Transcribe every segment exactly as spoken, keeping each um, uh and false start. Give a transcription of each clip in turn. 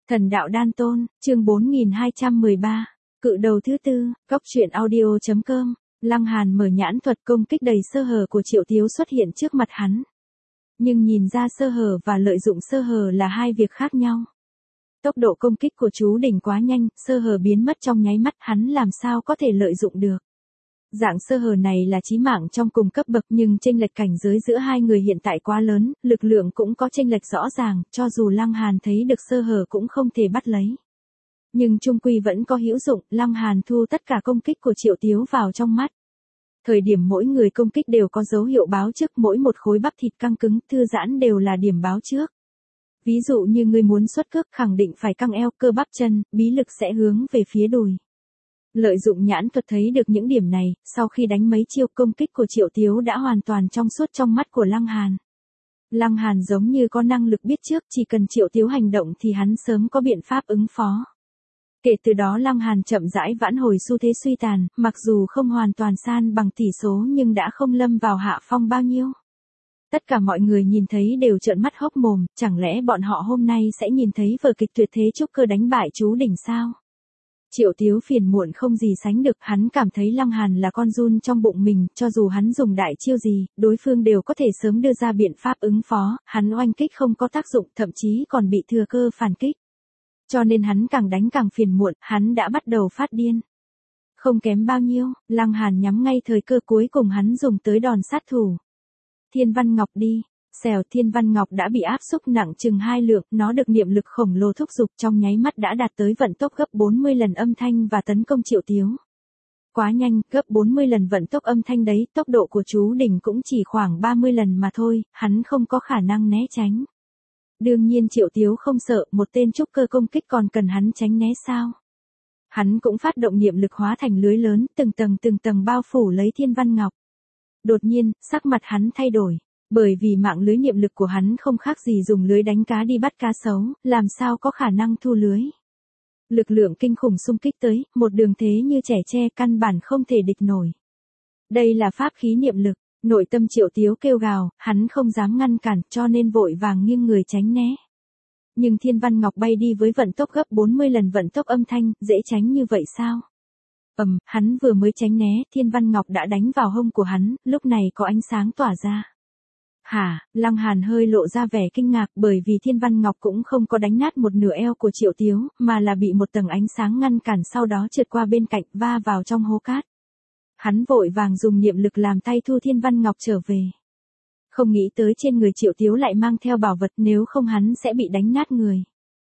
Thần đạo đan tôn, chương bốn nghìn hai trăm mười ba, cự đầu thứ tư, góc truyện audio chấm com, Lăng Hàn mở nhãn thuật công kích đầy sơ hở của Triệu Tiếu xuất hiện trước mặt hắn. Nhưng nhìn ra sơ hở và lợi dụng sơ hở là hai việc khác nhau. Tốc độ công kích của chú đỉnh quá nhanh, sơ hở biến mất trong nháy mắt, hắn làm sao có thể lợi dụng được. Dạng sơ hở này là chí mạng trong cùng cấp bậc, nhưng chênh lệch cảnh giới giữa hai người hiện tại quá lớn, lực lượng cũng có chênh lệch rõ ràng, cho dù Lăng Hàn thấy được sơ hở cũng không thể bắt lấy. Nhưng chung quy vẫn có hữu dụng, Lăng Hàn thu tất cả công kích của Triệu Tiếu vào trong mắt. Thời điểm mỗi người công kích đều có dấu hiệu báo trước, mỗi một khối bắp thịt căng cứng, thư giãn đều là điểm báo trước. Ví dụ như người muốn xuất cước khẳng định phải căng eo, cơ bắp chân, bí lực sẽ hướng về phía đùi. Lợi dụng nhãn thuật thấy được những điểm này, sau khi đánh mấy chiêu công kích của Triệu Tiếu đã hoàn toàn trong suốt trong mắt của Lăng Hàn. Lăng Hàn giống như có năng lực biết trước, chỉ cần Triệu Tiếu hành động thì hắn sớm có biện pháp ứng phó. Kể từ đó Lăng Hàn chậm rãi vãn hồi xu thế suy tàn, mặc dù không hoàn toàn san bằng tỷ số nhưng đã không lâm vào hạ phong bao nhiêu. Tất cả mọi người nhìn thấy đều trợn mắt hốc mồm, chẳng lẽ bọn họ hôm nay sẽ nhìn thấy vở kịch tuyệt thế trúc cơ đánh bại chú đỉnh sao? Triệu Tiếu phiền muộn không gì sánh được, hắn cảm thấy Lăng Hàn là con giun trong bụng mình, cho dù hắn dùng đại chiêu gì, đối phương đều có thể sớm đưa ra biện pháp ứng phó, hắn oanh kích không có tác dụng, thậm chí còn bị thừa cơ phản kích. Cho nên hắn càng đánh càng phiền muộn, hắn đã bắt đầu phát điên. Không kém bao nhiêu, Lăng Hàn nhắm ngay thời cơ cuối cùng hắn dùng tới đòn sát thủ. Thiên Văn Ngọc đi. Xèo, Thiên Văn Ngọc đã bị áp xúc nặng chừng hai lượng, nó được niệm lực khổng lồ thúc giục trong nháy mắt đã đạt tới vận tốc gấp bốn mươi lần âm thanh và tấn công Triệu Tiếu. Quá nhanh, gấp bốn mươi lần vận tốc âm thanh đấy, tốc độ của chú đỉnh cũng chỉ khoảng ba mươi lần mà thôi, hắn không có khả năng né tránh. Đương nhiên Triệu Tiếu không sợ, một tên trúc cơ công kích còn cần hắn tránh né sao? Hắn cũng phát động niệm lực hóa thành lưới lớn, từng tầng từng tầng bao phủ lấy Thiên Văn Ngọc. Đột nhiên, sắc mặt hắn thay đổi. Bởi vì mạng lưới niệm lực của hắn không khác gì dùng lưới đánh cá đi bắt cá sấu, làm sao có khả năng thu lưới. Lực lượng kinh khủng xung kích tới, một đường thế như trẻ tre căn bản không thể địch nổi. Đây là pháp khí niệm lực, nội tâm Triệu Tiếu kêu gào, hắn không dám ngăn cản cho nên vội vàng nghiêng người tránh né. Nhưng Thiên Văn Ngọc bay đi với vận tốc gấp bốn mươi lần vận tốc âm thanh, dễ tránh như vậy sao? Ầm, hắn vừa mới tránh né, Thiên Văn Ngọc đã đánh vào hông của hắn, lúc này có ánh sáng tỏa ra. Hả, Lăng Hàn hơi lộ ra vẻ kinh ngạc bởi vì Thiên Văn Ngọc cũng không có đánh nát một nửa eo của Triệu Tiếu, mà là bị một tầng ánh sáng ngăn cản sau đó trượt qua bên cạnh va vào trong hố cát. Hắn vội vàng dùng niệm lực làm tay thu Thiên Văn Ngọc trở về. Không nghĩ tới trên người Triệu Tiếu lại mang theo bảo vật, nếu không hắn sẽ bị đánh nát người.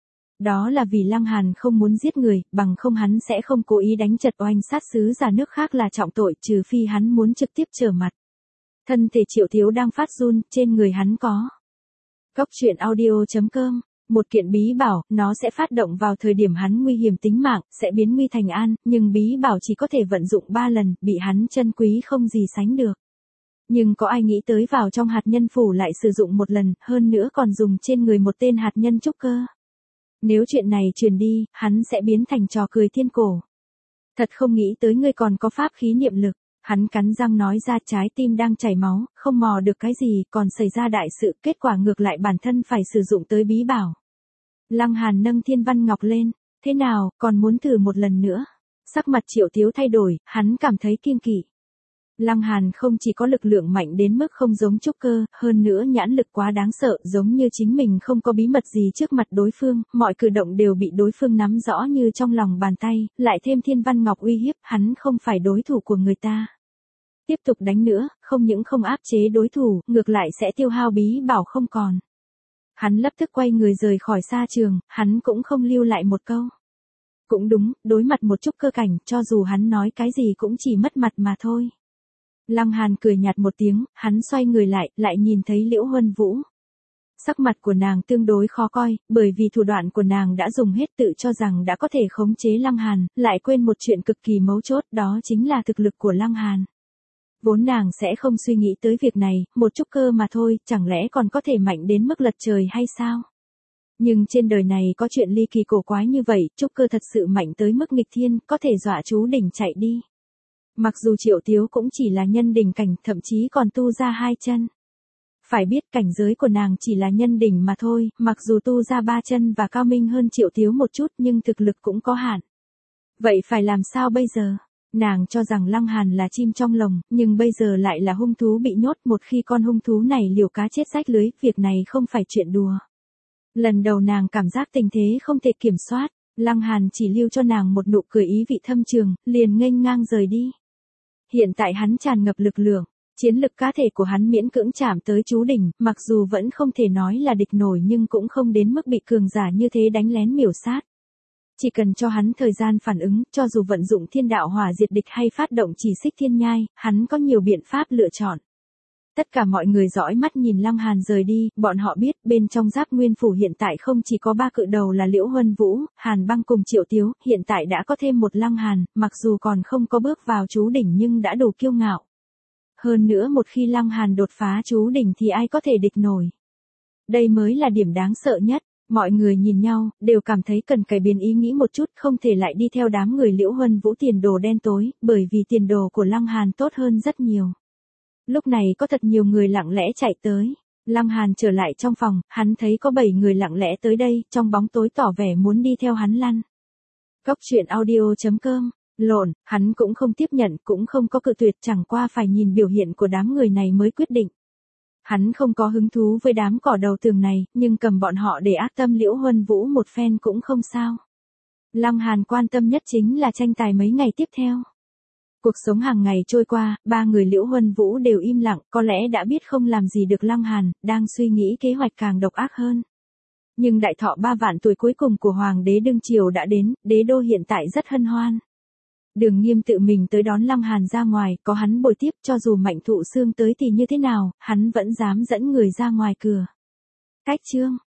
Đó là vì Lăng Hàn không muốn giết người, bằng không hắn sẽ không cố ý đánh chật oanh sát sứ giả nước khác là trọng tội, trừ phi hắn muốn trực tiếp trở mặt. Thân thể Triệu Tiếu đang phát run, trên người hắn có. Góc truyện audio chấm com, một kiện bí bảo, nó sẽ phát động vào thời điểm hắn nguy hiểm tính mạng, sẽ biến nguy thành an, nhưng bí bảo chỉ có thể vận dụng ba lần, bị hắn chân quý không gì sánh được. Nhưng có ai nghĩ tới vào trong hạt nhân phủ lại sử dụng một lần, hơn nữa còn dùng trên người một tên hạt nhân trúc cơ. Nếu chuyện này truyền đi, hắn sẽ biến thành trò cười thiên cổ. Thật không nghĩ tới ngươi còn có pháp khí niệm lực. Hắn cắn răng nói ra, trái tim đang chảy máu, không mò được cái gì, còn xảy ra đại sự, kết quả ngược lại bản thân phải sử dụng tới bí bảo. Lăng Hàn nâng Thiên Văn Ngọc lên, thế nào, còn muốn thử một lần nữa? Sắc mặt Triệu Tiếu thay đổi, hắn cảm thấy kiêng kỵ. Lăng Hàn không chỉ có lực lượng mạnh đến mức không giống trúc cơ, hơn nữa nhãn lực quá đáng sợ, giống như chính mình không có bí mật gì trước mặt đối phương, mọi cử động đều bị đối phương nắm rõ như trong lòng bàn tay, lại thêm Thiên Văn Ngọc uy hiếp, hắn không phải đối thủ của người ta. Tiếp tục đánh nữa, không những không áp chế đối thủ, ngược lại sẽ tiêu hao bí bảo không còn. Hắn lập tức quay người rời khỏi xa trường, hắn cũng không lưu lại một câu. Cũng đúng, đối mặt một chút cơ cảnh, cho dù hắn nói cái gì cũng chỉ mất mặt mà thôi. Lăng Hàn cười nhạt một tiếng, hắn xoay người lại, lại nhìn thấy Liễu Huân Vũ. Sắc mặt của nàng tương đối khó coi, bởi vì thủ đoạn của nàng đã dùng hết, tự cho rằng đã có thể khống chế Lăng Hàn, lại quên một chuyện cực kỳ mấu chốt, đó chính là thực lực của Lăng Hàn. Vốn nàng sẽ không suy nghĩ tới việc này, một trúc cơ mà thôi, chẳng lẽ còn có thể mạnh đến mức lật trời hay sao? Nhưng trên đời này có chuyện ly kỳ cổ quái như vậy, trúc cơ thật sự mạnh tới mức nghịch thiên, có thể dọa chú đỉnh chạy đi. Mặc dù Triệu Tiếu cũng chỉ là nhân đỉnh cảnh, thậm chí còn tu ra hai chân. Phải biết cảnh giới của nàng chỉ là nhân đỉnh mà thôi, mặc dù tu ra ba chân và cao minh hơn Triệu Tiếu một chút nhưng thực lực cũng có hạn. Vậy phải làm sao bây giờ? Nàng cho rằng Lăng Hàn là chim trong lồng, nhưng bây giờ lại là hung thú bị nhốt, một khi con hung thú này liều cá chết rách lưới, việc này không phải chuyện đùa. Lần đầu nàng cảm giác tình thế không thể kiểm soát, Lăng Hàn chỉ lưu cho nàng một nụ cười ý vị thâm trường, liền nghênh ngang rời đi. Hiện tại hắn tràn ngập lực lượng, chiến lực cá thể của hắn miễn cưỡng chạm tới chú đỉnh, mặc dù vẫn không thể nói là địch nổi nhưng cũng không đến mức bị cường giả như thế đánh lén miểu sát. Chỉ cần cho hắn thời gian phản ứng, cho dù vận dụng thiên đạo hỏa diệt địch hay phát động chỉ xích thiên nhai, hắn có nhiều biện pháp lựa chọn. Tất cả mọi người dõi mắt nhìn Lăng Hàn rời đi, bọn họ biết bên trong Giáp Nguyên Phủ hiện tại không chỉ có ba cự đầu là Liễu Huân Vũ, Hàn Băng cùng Triệu Tiếu, hiện tại đã có thêm một Lăng Hàn, mặc dù còn không có bước vào chú đỉnh nhưng đã đủ kiêu ngạo. Hơn nữa một khi Lăng Hàn đột phá chú đỉnh thì ai có thể địch nổi. Đây mới là điểm đáng sợ nhất. Mọi người nhìn nhau, đều cảm thấy cần cải biến ý nghĩ một chút, không thể lại đi theo đám người Liễu Huân Vũ tiền đồ đen tối, bởi vì tiền đồ của Lăng Hàn tốt hơn rất nhiều. Lúc này có thật nhiều người lặng lẽ chạy tới. Lăng Hàn trở lại trong phòng, hắn thấy có bảy người lặng lẽ tới đây, trong bóng tối tỏ vẻ muốn đi theo hắn lăn. Góc truyện audio chấm com, lộn, hắn cũng không tiếp nhận, cũng không có cự tuyệt, chẳng qua phải nhìn biểu hiện của đám người này mới quyết định. Hắn không có hứng thú với đám cỏ đầu tường này, nhưng cầm bọn họ để ác tâm Liễu Huân Vũ một phen cũng không sao. Lăng Hàn quan tâm nhất chính là tranh tài mấy ngày tiếp theo. Cuộc sống hàng ngày trôi qua, ba người Liễu Huân Vũ đều im lặng, có lẽ đã biết không làm gì được Lăng Hàn, đang suy nghĩ kế hoạch càng độc ác hơn. Nhưng đại thọ ba vạn tuổi cuối cùng của Hoàng đế Đương Triều đã đến, đế đô hiện tại rất hân hoan. Đường Nghiêm tự mình tới đón Lăng Hàn ra ngoài, có hắn bồi tiếp, cho dù Mạnh Thụ Xương tới thì như thế nào, hắn vẫn dám dẫn người ra ngoài cửa. Cách chương